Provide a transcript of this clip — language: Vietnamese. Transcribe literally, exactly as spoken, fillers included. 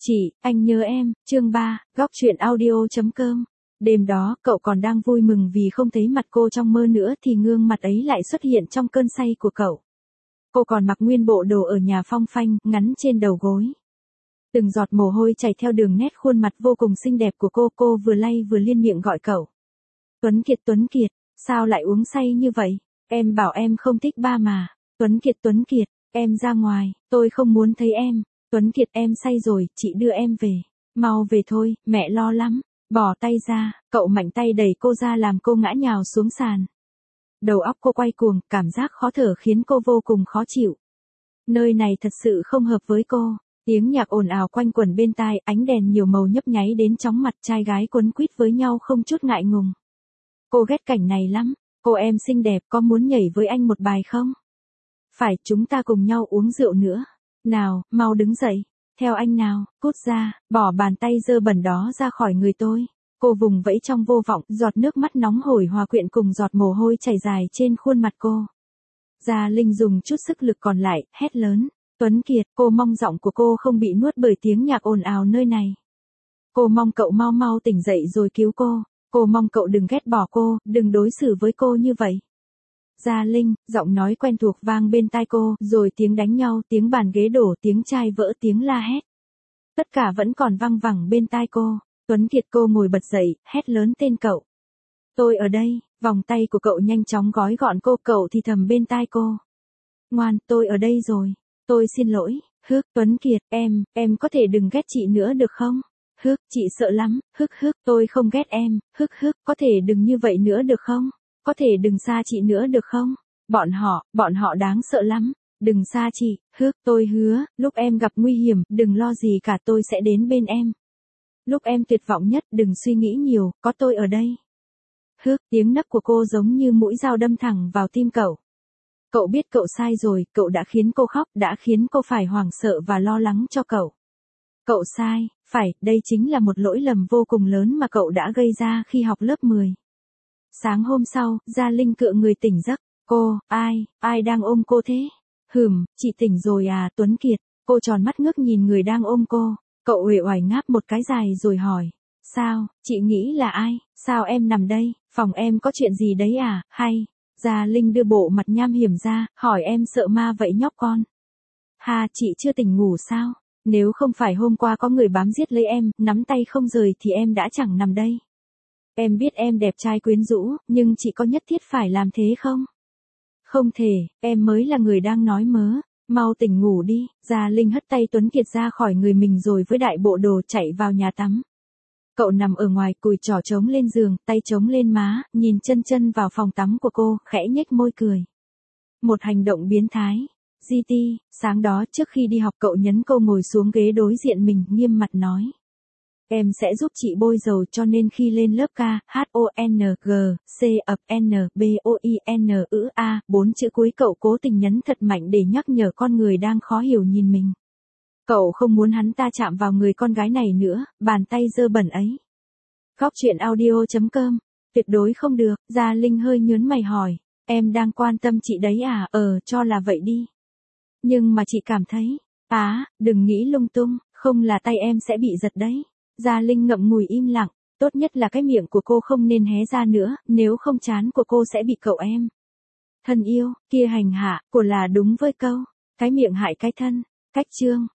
Chị, anh nhớ em, chương ba, góc truyện audio.com. Đêm đó, cậu còn đang vui mừng vì không thấy mặt cô trong mơ nữa thì gương mặt ấy lại xuất hiện trong cơn say của cậu. Cô còn mặc nguyên bộ đồ ở nhà phong phanh, ngắn trên đầu gối. Từng giọt mồ hôi chảy theo đường nét khuôn mặt vô cùng xinh đẹp của cô, cô vừa lay vừa liên miệng gọi cậu. Tuấn Kiệt, Tuấn Kiệt, sao lại uống say như vậy? Em bảo em không thích ba mà. Tuấn Kiệt, Tuấn Kiệt, em ra ngoài, tôi không muốn thấy em. Tuấn Kiệt, em say rồi, chị đưa em về. Mau về thôi, mẹ lo lắm. Bỏ tay ra, cậu mạnh tay đẩy cô ra làm cô ngã nhào xuống sàn. Đầu óc cô quay cuồng, cảm giác khó thở khiến cô vô cùng khó chịu. Nơi này thật sự không hợp với cô. Tiếng nhạc ồn ào quanh quẩn bên tai, ánh đèn nhiều màu nhấp nháy đến chóng mặt, trai gái quấn quýt với nhau không chút ngại ngùng. Cô ghét cảnh này lắm. Cô em xinh đẹp, có muốn nhảy với anh một bài không? Phải, chúng ta cùng nhau uống rượu nữa. Nào, mau đứng dậy. Theo anh nào, cút ra, bỏ bàn tay dơ bẩn đó ra khỏi người tôi. Cô vùng vẫy trong vô vọng, giọt nước mắt nóng hổi hòa quyện cùng giọt mồ hôi chảy dài trên khuôn mặt cô. Gia Linh dùng chút sức lực còn lại, hét lớn. Tuấn Kiệt, cô mong giọng của cô không bị nuốt bởi tiếng nhạc ồn ào nơi này. Cô mong cậu mau mau tỉnh dậy rồi cứu cô. Cô mong cậu đừng ghét bỏ cô, đừng đối xử với cô như vậy. Gia Linh, giọng nói quen thuộc vang bên tai cô, rồi tiếng đánh nhau, tiếng bàn ghế đổ, tiếng chai vỡ, tiếng la hét. Tất cả vẫn còn văng vẳng bên tai cô. Tuấn Kiệt, cô ngồi bật dậy, hét lớn tên cậu. Tôi ở đây, vòng tay của cậu nhanh chóng gói gọn cô, cậu thì thầm bên tai cô. Ngoan, tôi ở đây rồi. Tôi xin lỗi, hức, Tuấn Kiệt, em, em có thể đừng ghét chị nữa được không? Hức, chị sợ lắm, hức hức, tôi không ghét em, hức hức, có thể đừng như vậy nữa được không? Có thể đừng xa chị nữa được không? Bọn họ, bọn họ đáng sợ lắm. Đừng xa chị, hức, tôi hứa, lúc em gặp nguy hiểm, đừng lo gì cả, tôi sẽ đến bên em. Lúc em tuyệt vọng nhất, đừng suy nghĩ nhiều, có tôi ở đây. Hức, tiếng nấc của cô giống như mũi dao đâm thẳng vào tim cậu. Cậu biết cậu sai rồi, cậu đã khiến cô khóc, đã khiến cô phải hoảng sợ và lo lắng cho cậu. Cậu sai, phải, đây chính là một lỗi lầm vô cùng lớn mà cậu đã gây ra khi học lớp mười. Sáng hôm sau, Gia Linh cựa người tỉnh giấc. Cô, ai, ai đang ôm cô thế? Hừm, chị tỉnh rồi à, Tuấn Kiệt. Cô tròn mắt ngước nhìn người đang ôm cô. Cậu uể oải ngáp một cái dài rồi hỏi. Sao, chị nghĩ là ai? Sao em nằm đây? Phòng em có chuyện gì đấy à, hay? Gia Linh đưa bộ mặt nham hiểm ra, hỏi em sợ ma vậy nhóc con? Ha, chị chưa tỉnh ngủ sao? Nếu không phải hôm qua có người bám giết lấy em, nắm tay không rời thì em đã chẳng nằm đây. Em biết em đẹp trai quyến rũ, nhưng chị có nhất thiết phải làm thế không? Không thể, em mới là người đang nói mớ. Mau tỉnh ngủ đi. Gia Linh hất tay Tuấn Kiệt ra khỏi người mình rồi với đại bộ đồ chạy vào nhà tắm. Cậu nằm ở ngoài, cùi chỏ trống lên giường, tay trống lên má, nhìn chân chân vào phòng tắm của cô, khẽ nhếch môi cười. Một hành động biến thái. giê tê, sáng đó trước khi đi học cậu nhấn cô ngồi xuống ghế đối diện mình, nghiêm mặt nói. Em sẽ giúp chị bôi dầu cho nên khi lên lớp K, H O N G, C ập N, B O I N ữ A, bốn chữ cuối cậu cố tình nhấn thật mạnh để nhắc nhở con người đang khó hiểu nhìn mình. Cậu không muốn hắn ta chạm vào người con gái này nữa, bàn tay dơ bẩn ấy. Góc truyện audio.com, tuyệt đối không được, Gia Linh hơi nhớn mày hỏi, em đang quan tâm chị đấy à, ờ, cho là vậy đi. Nhưng mà chị cảm thấy, á, đừng nghĩ lung tung, không là tay em sẽ bị giật đấy. Gia Linh ngậm ngùi im lặng, tốt nhất là cái miệng của cô không nên hé ra nữa, nếu không trán của cô sẽ bị cậu em. Thân yêu, kia hành hạ, của là đúng với câu, cái miệng hại cái thân, cách chương.